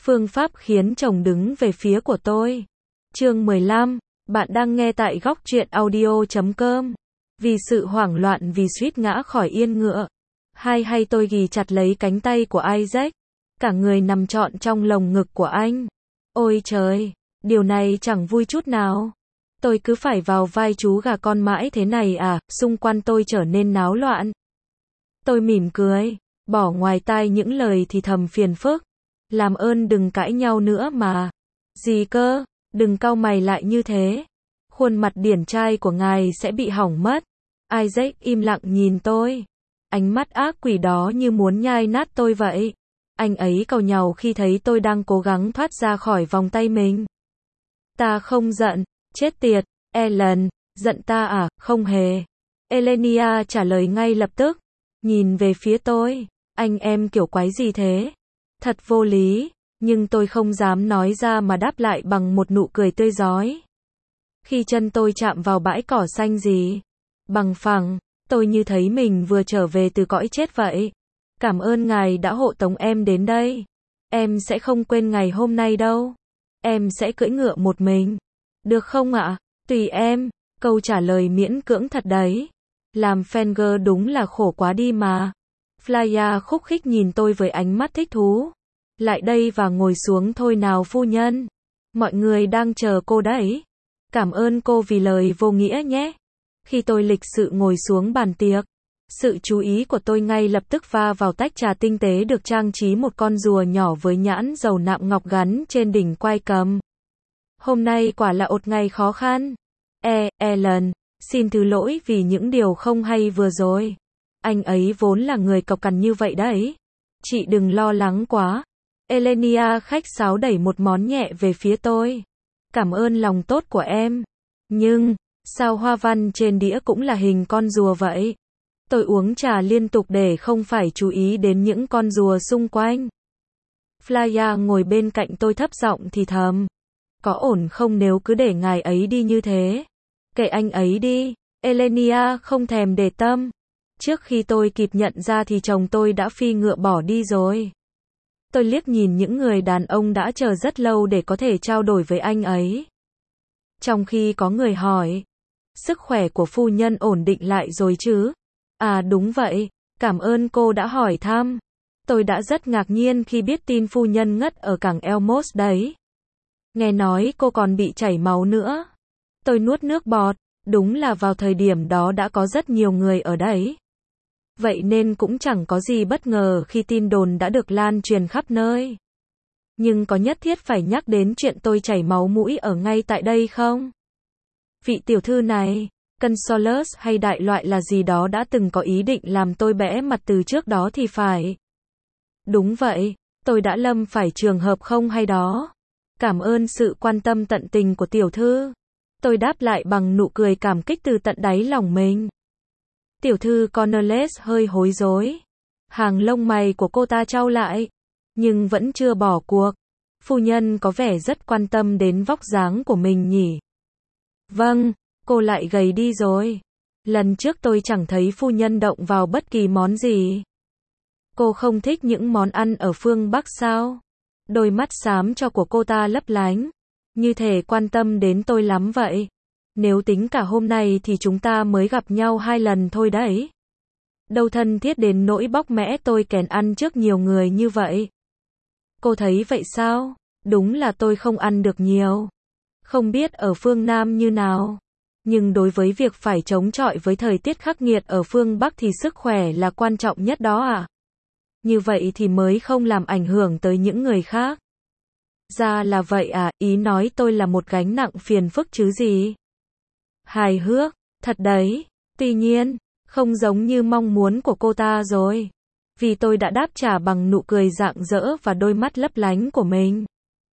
Phương pháp khiến chồng đứng về phía của tôi. Chương 15, bạn đang nghe tại góc truyện audio.com. Vì sự hoảng loạn vì suýt ngã khỏi yên ngựa. Hay tôi ghì chặt lấy cánh tay của Isaac. Cả người nằm trọn trong lồng ngực của anh. Ôi trời, điều này chẳng vui chút nào. Tôi cứ phải vào vai chú gà con mãi thế này à, xung quanh tôi trở nên náo loạn. Tôi mỉm cười, bỏ ngoài tai những lời thì thầm phiền phức. Làm ơn đừng cãi nhau nữa mà. Gì cơ, đừng cau mày lại như thế. Khuôn mặt điển trai của ngài sẽ bị hỏng mất. Isaac im lặng nhìn tôi. Ánh mắt ác quỷ đó như muốn nhai nát tôi vậy. Anh ấy càu nhàu khi thấy tôi đang cố gắng thoát ra khỏi vòng tay mình. Ta không giận, chết tiệt, Ellen, giận ta à, không hề. Elenia trả lời ngay lập tức. Nhìn về phía tôi, anh em kiểu quái gì thế? Thật vô lý, nhưng tôi không dám nói ra mà đáp lại bằng một nụ cười tươi rói. Khi chân tôi chạm vào bãi cỏ xanh gì, bằng phẳng, tôi như thấy mình vừa trở về từ cõi chết vậy. Cảm ơn ngài đã hộ tống em đến đây. Em sẽ không quên ngày hôm nay đâu. Em sẽ cưỡi ngựa một mình. Được không ạ? Tùy em. Câu trả lời miễn cưỡng thật đấy. Làm Fenger đúng là khổ quá đi mà. Flya khúc khích nhìn tôi với ánh mắt thích thú. Lại đây và ngồi xuống thôi nào phu nhân. Mọi người đang chờ cô đấy. Cảm ơn cô vì lời vô nghĩa nhé. Khi tôi lịch sự ngồi xuống bàn tiệc, sự chú ý của tôi ngay lập tức va vào tách trà tinh tế được trang trí một con rùa nhỏ với nhãn dầu nạm ngọc gắn trên đỉnh quai cầm. Hôm nay quả là một ngày khó khăn. Ellen, xin thứ lỗi vì những điều không hay vừa rồi. Anh ấy vốn là người cộc cằn như vậy đấy. Chị đừng lo lắng quá. Elenia khách sáo đẩy một món nhẹ về phía tôi. Cảm ơn lòng tốt của em. Nhưng, sao hoa văn trên đĩa cũng là hình con rùa vậy? Tôi uống trà liên tục để không phải chú ý đến những con rùa xung quanh. Flya ngồi bên cạnh tôi thấp giọng thì thầm. Có ổn không nếu cứ để ngài ấy đi như thế? Kệ anh ấy đi. Elenia không thèm để tâm. Trước khi tôi kịp nhận ra thì chồng tôi đã phi ngựa bỏ đi rồi. Tôi liếc nhìn những người đàn ông đã chờ rất lâu để có thể trao đổi với anh ấy. Trong khi có người hỏi, sức khỏe của phu nhân ổn định lại rồi chứ? À đúng vậy, cảm ơn cô đã hỏi thăm. Tôi đã rất ngạc nhiên khi biết tin phu nhân ngất ở cảng Elmos đấy. Nghe nói cô còn bị chảy máu nữa. Tôi nuốt nước bọt, đúng là vào thời điểm đó đã có rất nhiều người ở đấy. Vậy nên cũng chẳng có gì bất ngờ khi tin đồn đã được lan truyền khắp nơi. Nhưng có nhất thiết phải nhắc đến chuyện tôi chảy máu mũi ở ngay tại đây không? Vị tiểu thư này, Consolus hay đại loại là gì đó đã từng có ý định làm tôi bẽ mặt từ trước đó thì phải. Đúng vậy, tôi đã lâm phải trường hợp không hay đó. Cảm ơn sự quan tâm tận tình của tiểu thư. Tôi đáp lại bằng nụ cười cảm kích từ tận đáy lòng mình. Tiểu thư Cornelius hơi hối rối. Hàng lông mày của cô ta chau lại, nhưng vẫn chưa bỏ cuộc. Phu nhân có vẻ rất quan tâm đến vóc dáng của mình nhỉ? Vâng, cô lại gầy đi rồi. Lần trước tôi chẳng thấy phu nhân động vào bất kỳ món gì. Cô không thích những món ăn ở phương Bắc sao? Đôi mắt xám cho của cô ta lấp lánh. Như thể quan tâm đến tôi lắm vậy. Nếu tính cả hôm nay thì chúng ta mới gặp nhau 2 lần thôi đấy. Đâu thân thiết đến nỗi bóc mẽ tôi kèn ăn trước nhiều người như vậy. Cô thấy vậy sao? Đúng là tôi không ăn được nhiều. Không biết ở phương Nam như nào. Nhưng đối với việc phải chống chọi với thời tiết khắc nghiệt ở phương Bắc thì sức khỏe là quan trọng nhất đó à? Như vậy thì mới không làm ảnh hưởng tới những người khác. Ra là vậy à, ý nói tôi là một gánh nặng phiền phức chứ gì? Hài hước, thật đấy. Tuy nhiên, không giống như mong muốn của cô ta rồi. Vì tôi đã đáp trả bằng nụ cười rạng rỡ và đôi mắt lấp lánh của mình.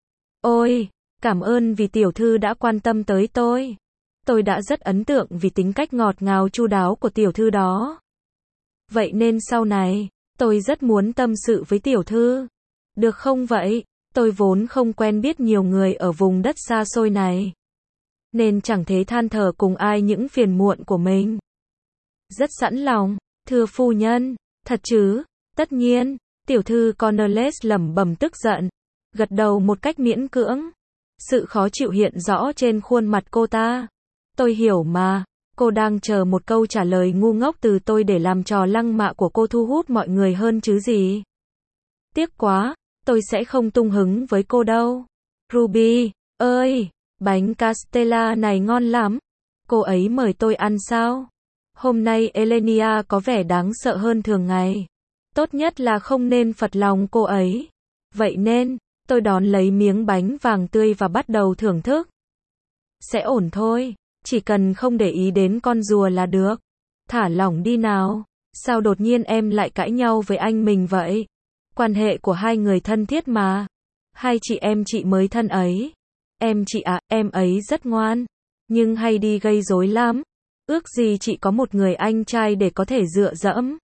Ôi, cảm ơn vì tiểu thư đã quan tâm tới tôi. Tôi đã rất ấn tượng vì tính cách ngọt ngào chu đáo của tiểu thư đó. Vậy nên sau này, tôi rất muốn tâm sự với tiểu thư. Được không vậy? Tôi vốn không quen biết nhiều người ở vùng đất xa xôi này. Nên chẳng thể than thở cùng ai những phiền muộn của mình. Rất sẵn lòng, thưa phu nhân, thật chứ? Tất nhiên, tiểu thư Cornelius lẩm bẩm tức giận. Gật đầu một cách miễn cưỡng. Sự khó chịu hiện rõ trên khuôn mặt cô ta. Tôi hiểu mà. Cô đang chờ một câu trả lời ngu ngốc từ tôi để làm trò lăng mạ của cô thu hút mọi người hơn chứ gì. Tiếc quá, tôi sẽ không tung hứng với cô đâu. Ruby, ơi, bánh Castella này ngon lắm. Cô ấy mời tôi ăn sao? Hôm nay Elenia có vẻ đáng sợ hơn thường ngày. Tốt nhất là không nên phật lòng cô ấy. Vậy nên, tôi đón lấy miếng bánh vàng tươi và bắt đầu thưởng thức. Sẽ ổn thôi, chỉ cần không để ý đến con rùa là được. Thả lỏng đi nào. Sao đột nhiên em lại cãi nhau với anh mình vậy? Quan hệ của hai người thân thiết mà. Hai chị em chị mới thân ấy. Em chị à, em ấy rất ngoan. Nhưng hay đi gây rối lắm. Ước gì chị có một người anh trai để có thể dựa dẫm.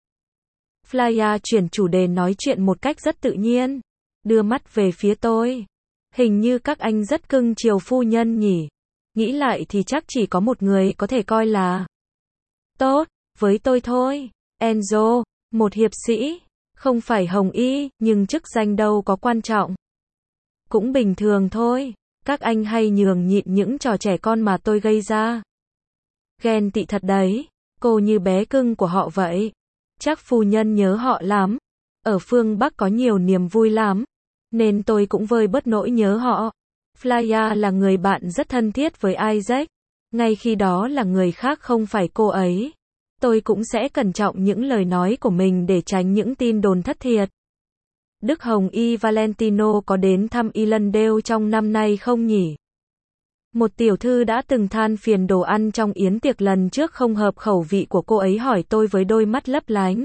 Flya chuyển chủ đề nói chuyện một cách rất tự nhiên. Đưa mắt về phía tôi. Hình như các anh rất cưng chiều phu nhân nhỉ. Nghĩ lại thì chắc chỉ có một người có thể coi là tốt với tôi thôi. Enzo, một hiệp sĩ. Không phải Hồng Y, nhưng chức danh đâu có quan trọng. Cũng bình thường thôi. Các anh hay nhường nhịn những trò trẻ con mà tôi gây ra. Ghen tị thật đấy. Cô như bé cưng của họ vậy. Chắc phu nhân nhớ họ lắm. Ở phương Bắc có nhiều niềm vui lắm. Nên tôi cũng vơi bớt nỗi nhớ họ. Flya là người bạn rất thân thiết với Isaac. Ngay khi đó là người khác không phải cô ấy. Tôi cũng sẽ cẩn trọng những lời nói của mình để tránh những tin đồn thất thiệt. Đức Hồng Y Valentino có đến thăm Irlandale trong năm nay không nhỉ? Một tiểu thư đã từng than phiền đồ ăn trong yến tiệc lần trước không hợp khẩu vị của cô ấy hỏi tôi với đôi mắt lấp lánh.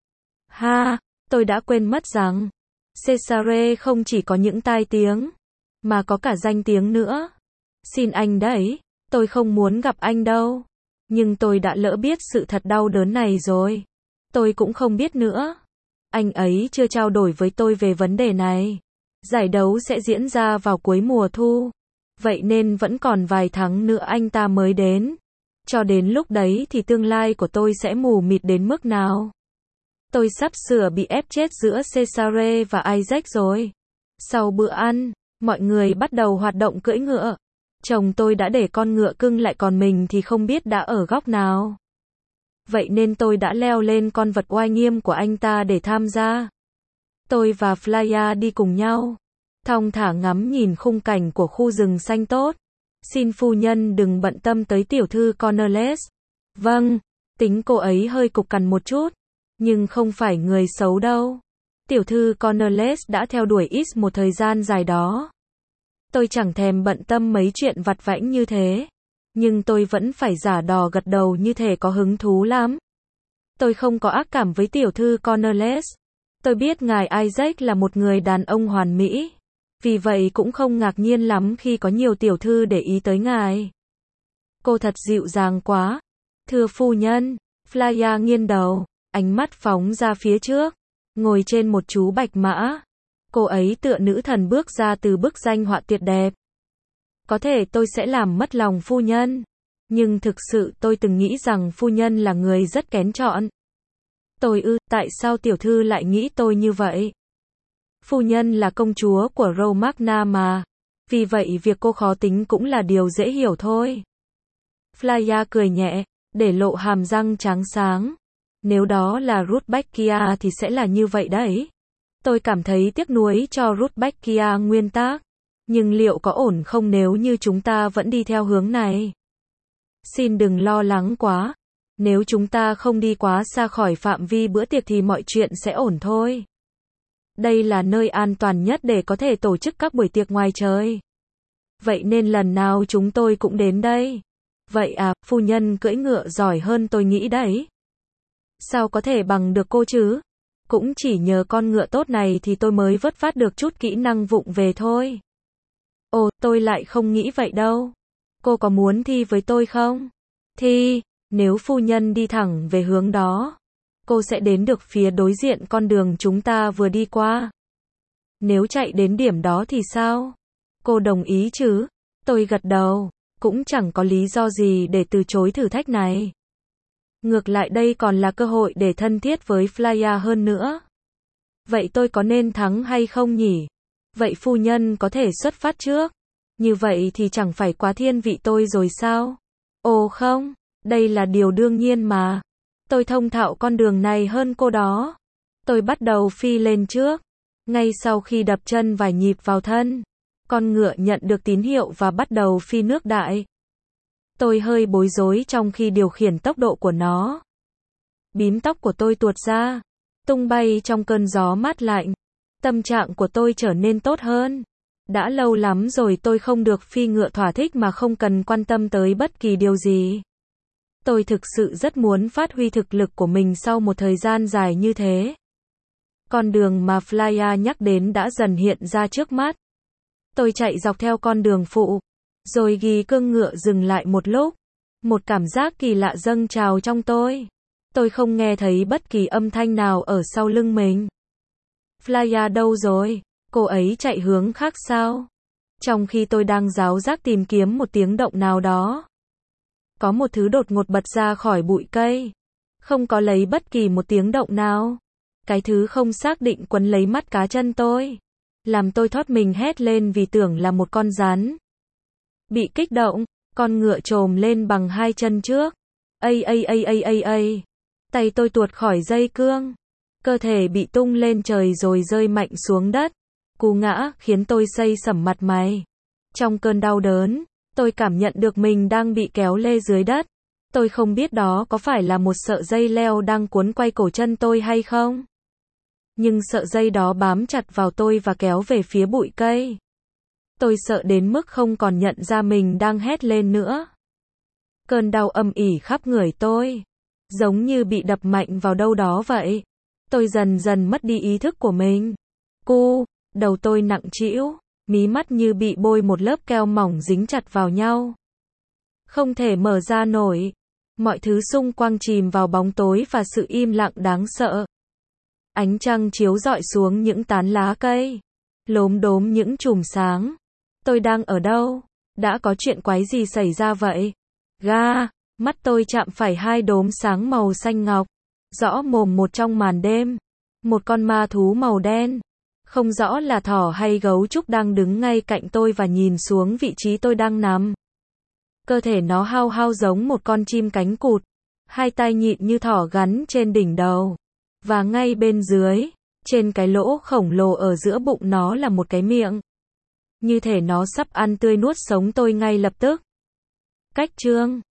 Ha, tôi đã quên mất rằng Cesare không chỉ có những tai tiếng, mà có cả danh tiếng nữa. Xin anh đấy, tôi không muốn gặp anh đâu. Nhưng tôi đã lỡ biết sự thật đau đớn này rồi. Tôi cũng không biết nữa. Anh ấy chưa trao đổi với tôi về vấn đề này. Giải đấu sẽ diễn ra vào cuối mùa thu. Vậy nên vẫn còn vài tháng nữa anh ta mới đến. Cho đến lúc đấy thì tương lai của tôi sẽ mù mịt đến mức nào. Tôi sắp sửa bị ép chết giữa Cesare và Isaac rồi. Sau bữa ăn, mọi người bắt đầu hoạt động cưỡi ngựa. Chồng tôi đã để con ngựa cưng lại còn mình thì không biết đã ở góc nào. Vậy nên tôi đã leo lên con vật oai nghiêm của anh ta để tham gia. Tôi và Flya đi cùng nhau. Thong thả ngắm nhìn khung cảnh của khu rừng xanh tốt. Xin phu nhân đừng bận tâm tới tiểu thư Cornelius. Vâng, tính cô ấy hơi cục cằn một chút. Nhưng không phải người xấu đâu. Tiểu thư Cornelius đã theo đuổi Is một thời gian dài đó. Tôi chẳng thèm bận tâm mấy chuyện vặt vãnh như thế. Nhưng tôi vẫn phải giả đò gật đầu như thể có hứng thú lắm. Tôi không có ác cảm với tiểu thư Cornelius. Tôi biết ngài Isaac là một người đàn ông hoàn mỹ. Vì vậy cũng không ngạc nhiên lắm khi có nhiều tiểu thư để ý tới ngài. Cô thật dịu dàng quá. Thưa phu nhân, Flya nghiêng đầu, ánh mắt phóng ra phía trước, ngồi trên một chú bạch mã. Cô ấy tựa nữ thần bước ra từ bức danh họa tuyệt đẹp. Có thể tôi sẽ làm mất lòng phu nhân. Nhưng thực sự tôi từng nghĩ rằng phu nhân là người rất kén chọn. Tại sao tiểu thư lại nghĩ tôi như vậy? Phu nhân là công chúa của Romagna mà. Vì vậy việc cô khó tính cũng là điều dễ hiểu thôi. Flya cười nhẹ, để lộ hàm răng trắng sáng. Nếu đó là Rudbeckia thì sẽ là như vậy đấy. Tôi cảm thấy tiếc nuối cho Rudbeckia nguyên tác. Nhưng liệu có ổn không nếu như chúng ta vẫn đi theo hướng này? Xin đừng lo lắng quá. Nếu chúng ta không đi quá xa khỏi phạm vi bữa tiệc thì mọi chuyện sẽ ổn thôi. Đây là nơi an toàn nhất để có thể tổ chức các buổi tiệc ngoài trời. Vậy nên lần nào chúng tôi cũng đến đây. Vậy à, phu nhân cưỡi ngựa giỏi hơn tôi nghĩ đấy. Sao có thể bằng được cô chứ? Cũng chỉ nhờ con ngựa tốt này thì tôi mới vớt vát được chút kỹ năng vụng về thôi. Ồ, tôi lại không nghĩ vậy đâu. Cô có muốn thi với tôi không? Thi, nếu phu nhân đi thẳng về hướng đó, cô sẽ đến được phía đối diện con đường chúng ta vừa đi qua. Nếu chạy đến điểm đó thì sao? Cô đồng ý chứ? Tôi gật đầu, cũng chẳng có lý do gì để từ chối thử thách này. Ngược lại đây còn là cơ hội để thân thiết với Flya hơn nữa. Vậy tôi có nên thắng hay không nhỉ? Vậy phu nhân có thể xuất phát trước. Như vậy thì chẳng phải quá thiên vị tôi rồi sao? Ồ không, đây là điều đương nhiên mà. Tôi thông thạo con đường này hơn cô đó. Tôi bắt đầu phi lên trước. Ngay sau khi đập chân vài nhịp vào thân, con ngựa nhận được tín hiệu và bắt đầu phi nước đại. Tôi hơi bối rối trong khi điều khiển tốc độ của nó. Bím tóc của tôi tuột ra, tung bay trong cơn gió mát lạnh. Tâm trạng của tôi trở nên tốt hơn. Đã lâu lắm rồi tôi không được phi ngựa thỏa thích mà không cần quan tâm tới bất kỳ điều gì. Tôi thực sự rất muốn phát huy thực lực của mình sau một thời gian dài như thế. Con đường mà Flya nhắc đến đã dần hiện ra trước mắt. Tôi chạy dọc theo con đường phụ, rồi ghi cương ngựa dừng lại một lúc. Một cảm giác kỳ lạ dâng trào trong tôi. Tôi không nghe thấy bất kỳ âm thanh nào ở sau lưng mình. Flya đâu rồi? Cô ấy chạy hướng khác sao? Trong khi tôi đang ráo rác tìm kiếm một tiếng động nào đó, có một thứ đột ngột bật ra khỏi bụi cây. Không có lấy bất kỳ một tiếng động nào. Cái thứ không xác định quấn lấy mắt cá chân tôi. Làm tôi thoát mình hét lên vì tưởng là một con rắn. Bị kích động, con ngựa trồm lên bằng hai chân trước. Ây. Tay tôi tuột khỏi dây cương. Cơ thể bị tung lên trời rồi rơi mạnh xuống đất. Cú ngã khiến tôi xây sẩm mặt mày. Trong cơn đau đớn, tôi cảm nhận được mình đang bị kéo lê dưới đất. Tôi không biết đó có phải là một sợi dây leo đang cuốn quay cổ chân tôi hay không. Nhưng sợi dây đó bám chặt vào tôi và kéo về phía bụi cây. Tôi sợ đến mức không còn nhận ra mình đang hét lên nữa. Cơn đau âm ỉ khắp người tôi, giống như bị đập mạnh vào đâu đó vậy. Tôi dần dần mất đi ý thức của mình. Đầu tôi nặng trĩu, mí mắt như bị bôi một lớp keo mỏng dính chặt vào nhau. Không thể mở ra nổi. Mọi thứ xung quanh chìm vào bóng tối và sự im lặng đáng sợ. Ánh trăng chiếu rọi xuống những tán lá cây, lốm đốm những chùm sáng. Tôi đang ở đâu? Đã có chuyện quái gì xảy ra vậy? Mắt tôi chạm phải hai đốm sáng màu xanh ngọc, rõ mồm một trong màn đêm. Một con ma thú màu đen, không rõ là thỏ hay gấu trúc đang đứng ngay cạnh tôi và nhìn xuống vị trí tôi đang nằm. Cơ thể nó hao hao giống một con chim cánh cụt, hai tai nhịn như thỏ gắn trên đỉnh đầu. Và ngay bên dưới, trên cái lỗ khổng lồ ở giữa bụng nó là một cái miệng. Như thể nó sắp ăn tươi nuốt sống tôi ngay lập tức. Cách chương